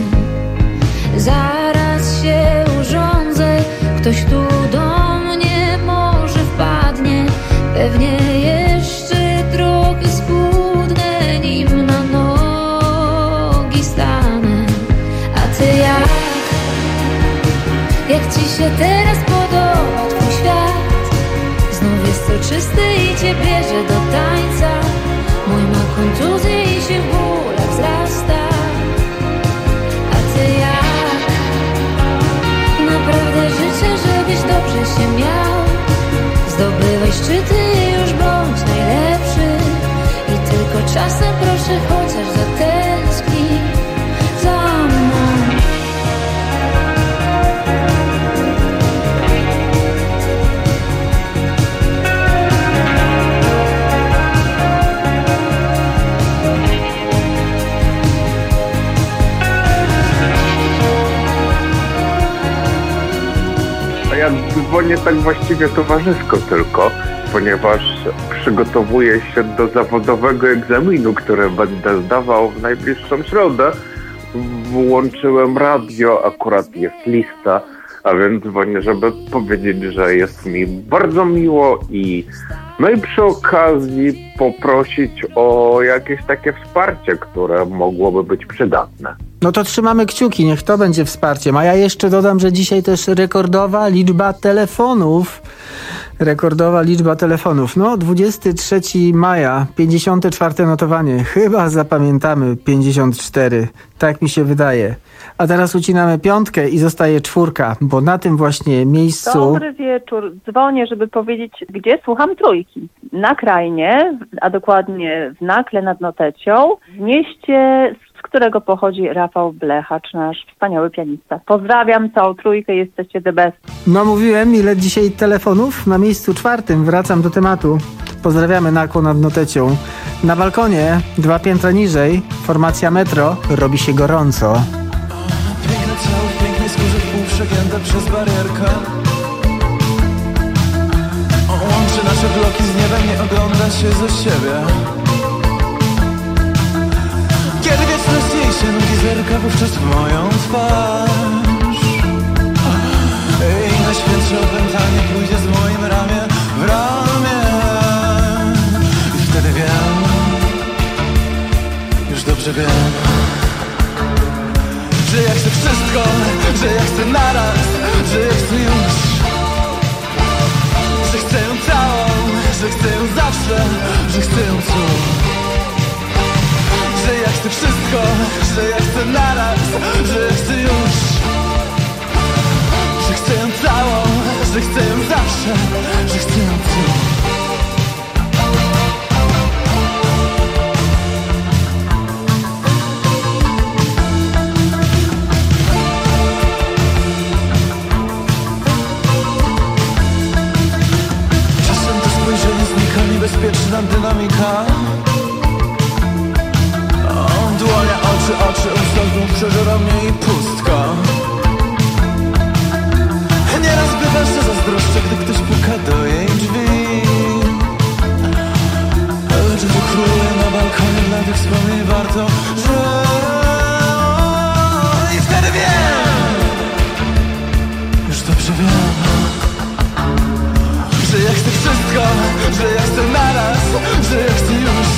Zaraz się urządzę, ktoś tu do mnie może wpadnie. Pewnie jeszcze trochę schudnę, nim na nogi stanę. A ty jak? Jak ci się teraz podoba twój świat? Znów jest soczysty i cię bierze do tańca. Mój ma kontuzję i się w bólach wzrasta. A ty jak? Naprawdę życzę, żebyś dobrze się miał. Zdobywaj szczyty i już bądź najlepszy. I tylko czasem proszę chociaż zatęsknij za mną.
Ja dzwonię tak właściwie towarzysko tylko, ponieważ przygotowuję się do zawodowego egzaminu, który będę zdawał w najbliższą środę. Włączyłem radio, akurat jest lista, a więc dzwonię, żeby powiedzieć, że jest mi bardzo miło i no i przy okazji poprosić o jakieś takie wsparcie, które mogłoby być przydatne.
No to trzymamy kciuki, niech to będzie wsparciem. A ja jeszcze dodam, że dzisiaj też rekordowa liczba telefonów. Rekordowa liczba telefonów. No, dwudziestego trzeciego maja, pięćdziesiąte czwarte notowanie. Chyba zapamiętamy pięćdziesiąt cztery. Tak mi się wydaje. A teraz ucinamy piątkę i zostaje czwórka, bo na tym właśnie miejscu...
Dobry wieczór. Dzwonię, żeby powiedzieć, gdzie słucham trójki. Na Krajnie, a dokładnie w Nakle nad Notecią, w mieście, z którego pochodzi Rafał Blechacz, nasz wspaniały pianista. Pozdrawiam całą trójkę, jesteście the best.
No mówiłem, ile dzisiaj telefonów? Na miejscu czwartym, wracam do tematu. Pozdrawiamy Nakło nad Notecią. Na balkonie, dwa piętra niżej, formacja Metro, robi się gorąco.
Piękne ciało w pięknej skórze, pół przegięte przez barierkę. Łączy nasze bloki z niebem, nie ogląda się ze siebie. Kiedy wieczność jej się nudzi, zerka wówczas w moją twarz. I najświętsze opętanie pójdzie z moim ramię w ramię. I wtedy wiem, już dobrze wiem, że ja chcę wszystko, że ja chcę naraz, że ja chcę już, że chcę ją całą, że chcę ją zawsze, że chcę ją tu. Że ja chcę wszystko, że ja chcę naraz, że ja chcę już, że chcę ją całą, że chcę ją zawsze, że chcę ją tu. Czasem to spojrzenie znika, niebezpieczna dynamika. Dłonia, oczy, oczy, usta, znów przeżera mnie i pustka. Nieraz bywa, że zazdroszczę, gdy ktoś puka do jej drzwi. Czy tu króluje na balkonie, dla tych wspomnień warto, że... I wtedy wiem, już dobrze wiem, że ja chcę wszystko, że ja chcę naraz, że ja chcę już,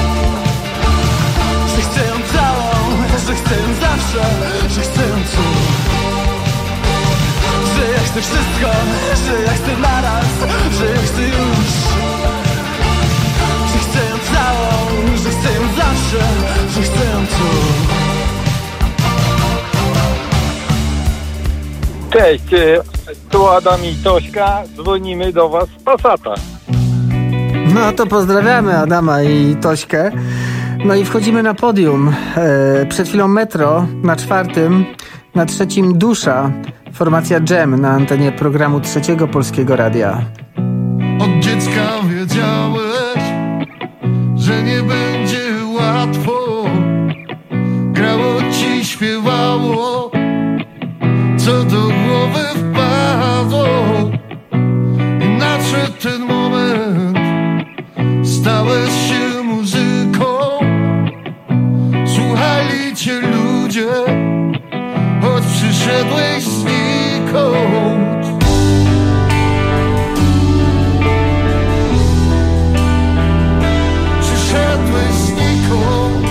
że chcę ją całą, że chcę ją zawsze, że chcę ją tu. Że ja chcę wszystko, że ja chcę naraz, że ja chcę już, że chcę ją całą, że chcę ją zawsze, że chcę ją tu.
Cześć, tu Adam i Tośka, dzwonimy do was z Passata.
No to pozdrawiamy Adama i Tośkę. No i wchodzimy na podium. E, przed chwilą Metro, na czwartym, na trzecim Dusza, formacja Dżem na antenie programu Trzeciego Polskiego Radia.
Od dziecka wiedziałeś, że nie będzie łatwo. Grało ci, śpiewało, co do głowy wpadło. I nadszedł ten moment, stałeś się muzyką. Słuchali cię ludzie, choć przyszedłeś znikąd. Przyszedłeś znikąd.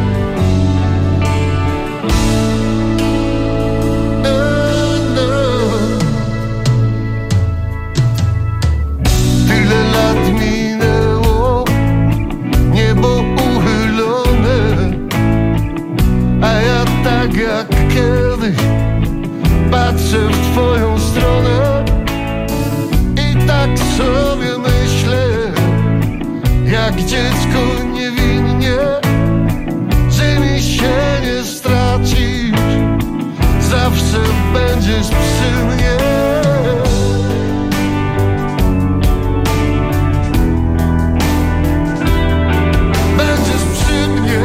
Tyle lat minęło, niebo uchylone, a ja tak jak kiedyś patrzę w twoją stronę i tak sobie myślę, jak dziecko niewinnie, że mi się nie stracisz, zawsze będziesz przy mnie. Będziesz przy mnie.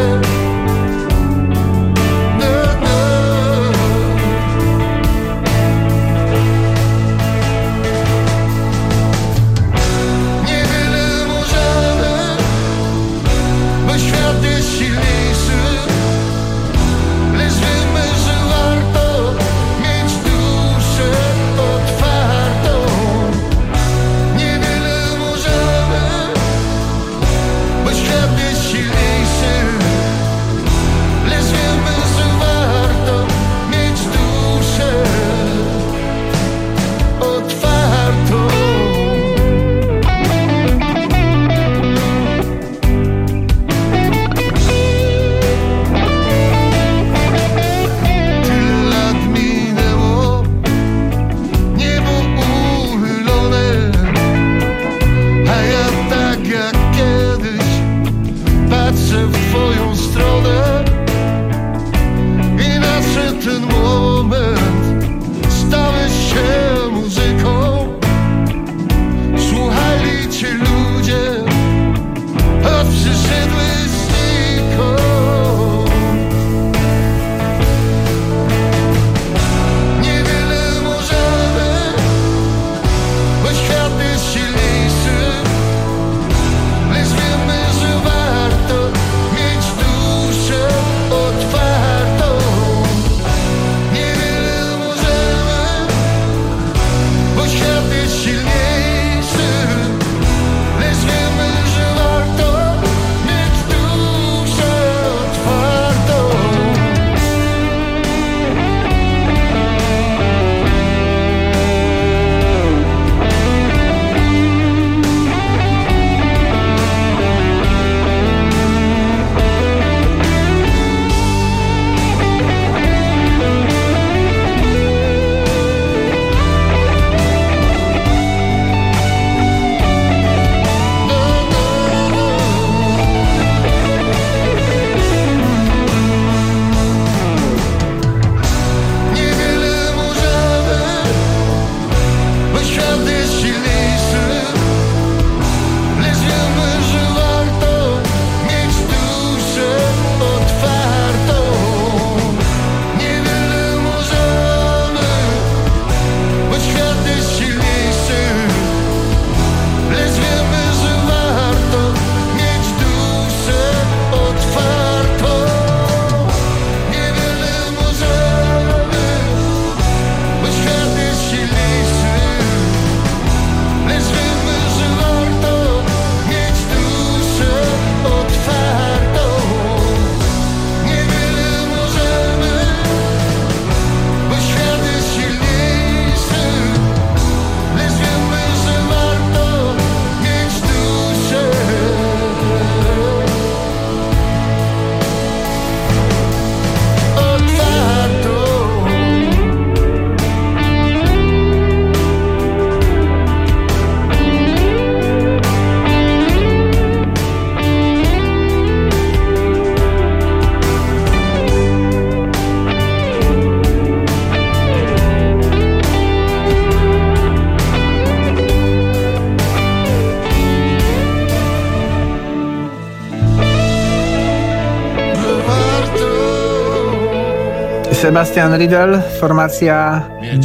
Sebastian Riedel, formacja...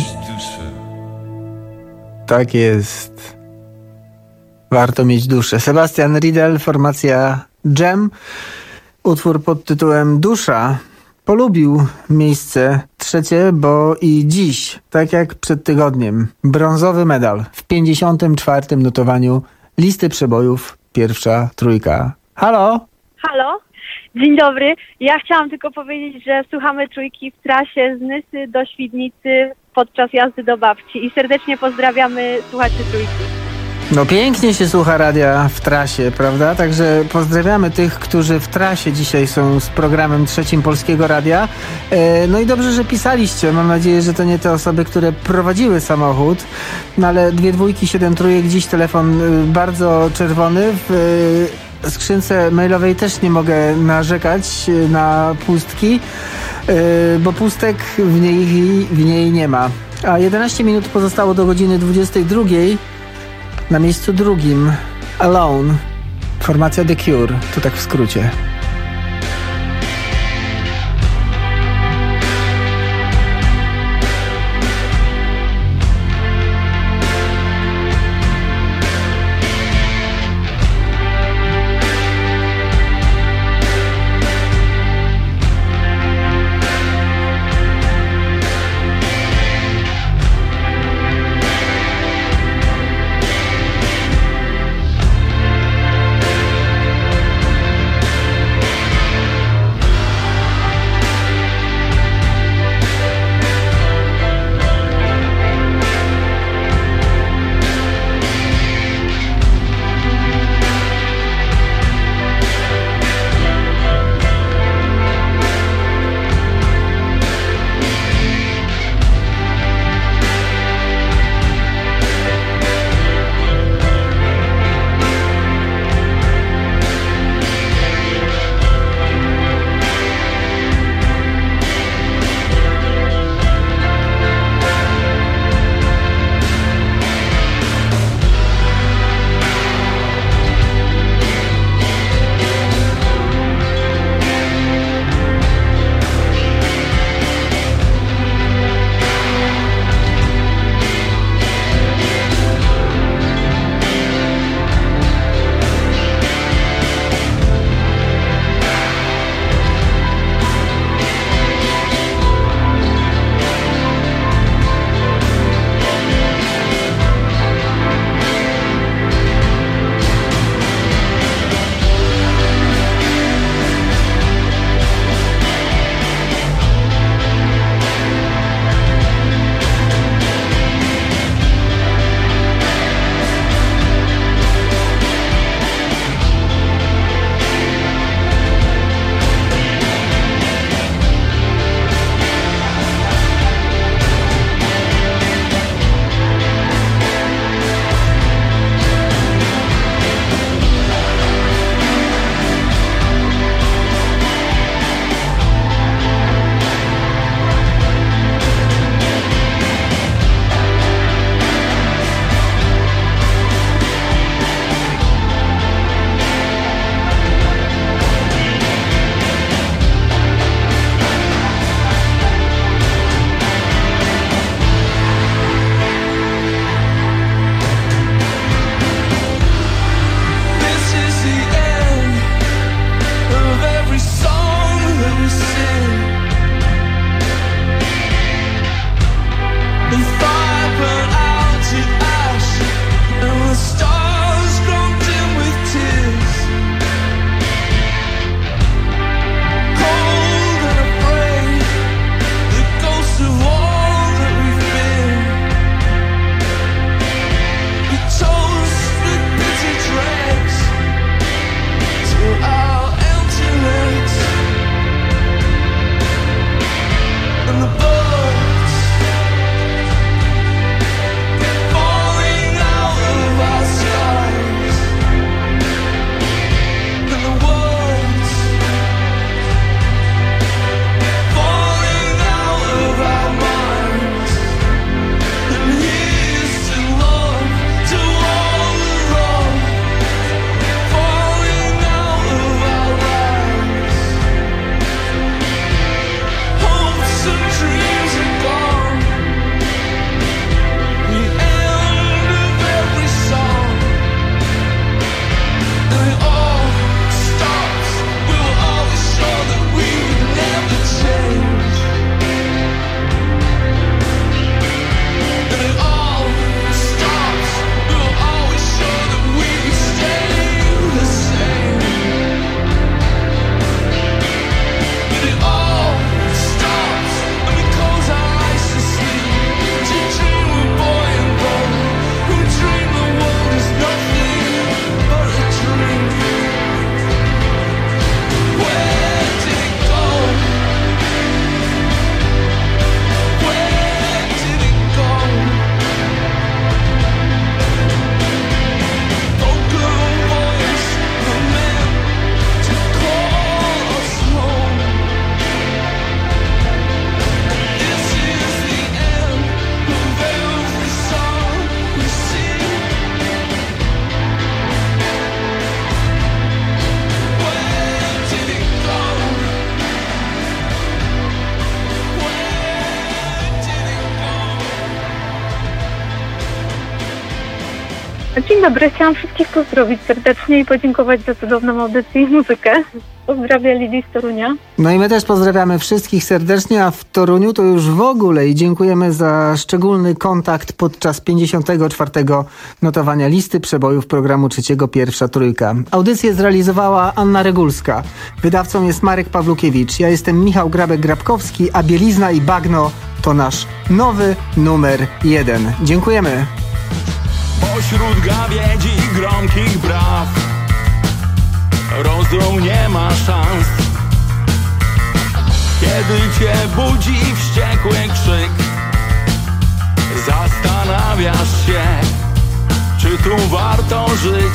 Tak jest. Warto mieć duszę. Sebastian Riedel, formacja Dżem. Utwór pod tytułem Dusza polubił miejsce trzecie, bo i dziś, tak jak przed tygodniem, brązowy medal w pięćdziesiątym czwartym notowaniu listy przebojów pierwsza trójka. Halo?
Halo? Dzień dobry. Ja chciałam tylko powiedzieć, że słuchamy trójki w trasie z Nysy do Świdnicy podczas jazdy do babci i serdecznie pozdrawiamy słuchaczy trójki.
No pięknie się słucha radia w trasie, prawda? Także pozdrawiamy tych, którzy w trasie dzisiaj są z programem trzecim Polskiego Radia. E, no i dobrze, że pisaliście. Mam nadzieję, że to nie te osoby, które prowadziły samochód. No ale dwie dwójki, siedem trójek, dziś telefon y, bardzo czerwony. W y, skrzynce mailowej też nie mogę narzekać y, na pustki, y, bo pustek w niej, w niej nie ma. A jedenaście minut pozostało do godziny dwudziestej drugiej. Na miejscu drugim Alone, formacja The Cure, to tak w skrócie.
Dzień dobry, chciałam wszystkich pozdrowić serdecznie i podziękować za cudowną audycję i muzykę. Pozdrawiam Lidii z Torunia.
No i my też pozdrawiamy wszystkich serdecznie, a w Toruniu to już w ogóle i dziękujemy za szczególny kontakt podczas pięćdziesiątego czwartego notowania listy przebojów programu Trzeciego Pierwsza Trójka. Audycję zrealizowała Anna Regulska. Wydawcą jest Marek Pawlukiewicz. Ja jestem Michał Grabek-Grabkowski, a Bielizna i Bagno to nasz nowy numer jeden. Dziękujemy.
Pośród gawiedzi i gromkich braw rozum nie ma szans. Kiedy cię budzi wściekły krzyk, zastanawiasz się, czy tu warto żyć.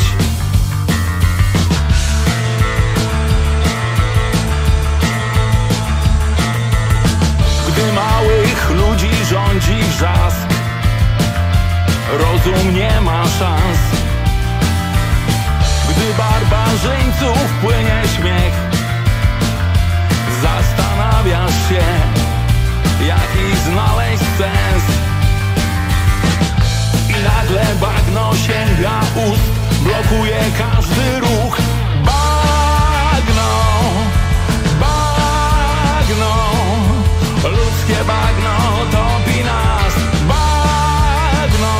Gdy małych ludzi rządzi wrzask, rozum nie ma szans. Gdy barbarzyńców płynie śmiech, zastanawiasz się, jaki znaleźć sens. I nagle bagno sięga ust, blokuje każdy ruch. Bagno, bagno, ludzkie bagno topi nas. Bagno,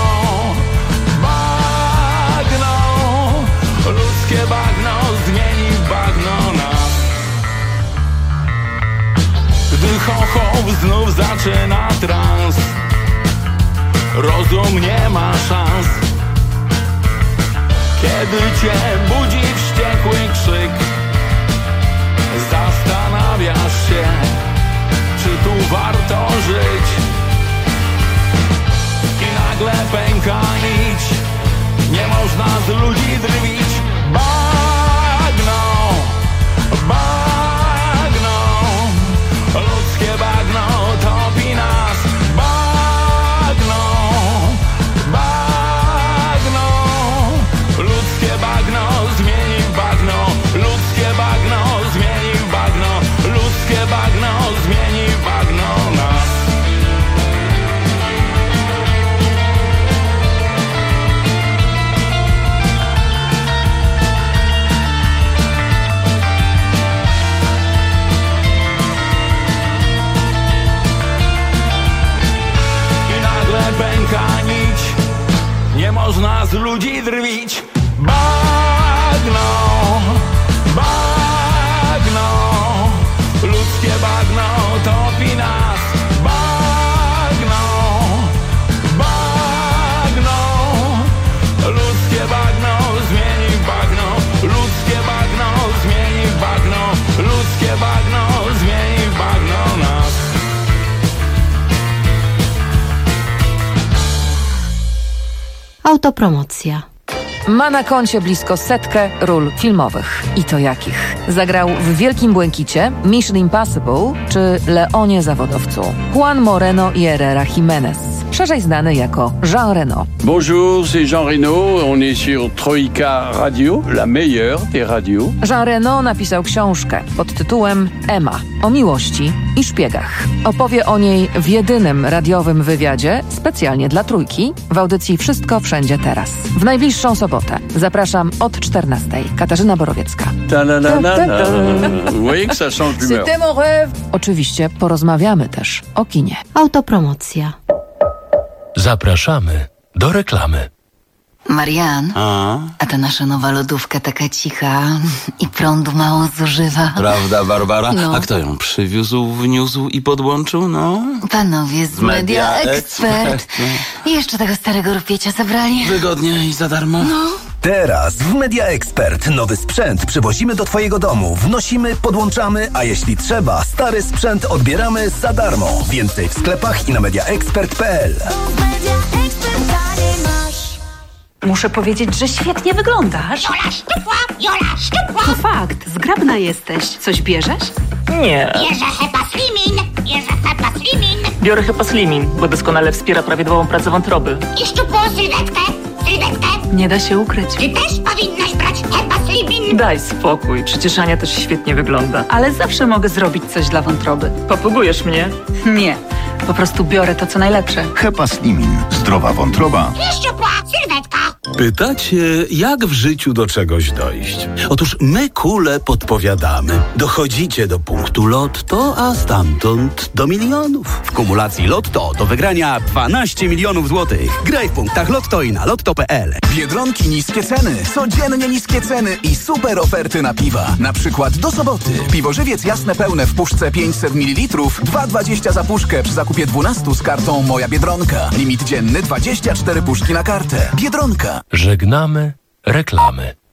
bagno, ludzkie bagno zmieni w bagno nas. Gdy chochoł znów zaczyna trans, rozum nie ma szans. Kiedy cię budzi wściekły krzyk, zastanawiasz się, czy tu warto żyć. I nagle pęka nić, nie można z ludzi drwić. Bagno, bagno, ludzkie bagno topi nas. Bagno, bagno, ludzkie bagno zmieni w bagno. Ludzkie bagno zmieni w bagno. Ludzkie bagno zmieni w bagno nas. Pęka nić, nie można z ludzi drwić. Bagno, bagno, ludzkie bagno topi nas. Bagno, bagno, ludzkie bagno zmieni w bagno. Ludzkie bagno zmieni w bagno. Ludzkie bagno zmieni w bagno nas.
Autopromocja.
Ma na koncie blisko setkę ról filmowych. I to jakich? Zagrał w Wielkim Błękicie, Mission Impossible czy Leonie Zawodowcu. Juan Moreno y Herrera Jiménez, szerzej znany jako Jean Reno.
Bonjour, c'est Jean Reno. On est sur Troika Radio, la meilleure des radios.
Jean Reno napisał książkę pod tytułem Emma o miłości i szpiegach. Opowie o niej w jedynym radiowym wywiadzie specjalnie dla Trójki w audycji Wszystko Wszędzie Teraz. W najbliższą sobotę. Zapraszam od czternastej. Katarzyna Borowiecka. Oczywiście porozmawiamy też o kinie.
Autopromocja.
Zapraszamy do reklamy.
Marian,
A?
a ta nasza nowa lodówka taka cicha i prądu mało zużywa.
Prawda, Barbara?
No.
A kto ją przywiózł, wniósł i podłączył, no?
Panowie z Media, Media Expert.
Expert.
I jeszcze tego starego rupiecia zabrali.
Wygodnie i za darmo.
No.
Teraz w Media Expert nowy sprzęt przywozimy do twojego domu, wnosimy, podłączamy, a jeśli trzeba, stary sprzęt odbieramy za darmo. Więcej w sklepach i na media expert kropka p l.
Muszę powiedzieć, że świetnie wyglądasz.
Jola szczupła, Jola szczupła.
To fakt, zgrabna jesteś. Coś bierzesz?
Nie. Bierze Hepa Slimin, bierze Hepa Slimin.
Biorę Hepa Slimin, bo doskonale wspiera prawidłową pracę wątroby.
I szczupłą sylwetkę, sylwetkę.
Nie da się ukryć.
Ty też powinnaś brać Hepa Slimin.
Daj spokój, przecież Ania też świetnie wygląda.
Ale zawsze mogę zrobić coś dla wątroby.
Popługujesz mnie?
Nie, po prostu biorę to, co najlepsze.
Hepa Slimin. Zdrowa wątroba.
I szczupła sylwetka.
Pytacie, jak w życiu do czegoś dojść? Otóż my, kule, podpowiadamy. Dochodzicie do punktu Lotto, a stamtąd do milionów.
W kumulacji Lotto do wygrania dwanaście milionów złotych. Graj w punktach Lotto i na lotto kropka p l.
Biedronki niskie ceny, codziennie niskie ceny i super oferty na piwa. Na przykład do soboty. Piwo Żywiec jasne pełne w puszce pięćset mililitrów, dwa dwadzieścia za puszkę przy zakupie dwunastu z kartą Moja Biedronka. Limit dzienny dwadzieścia cztery puszki na kartę. Biedronka.
Żegnamy reklamy.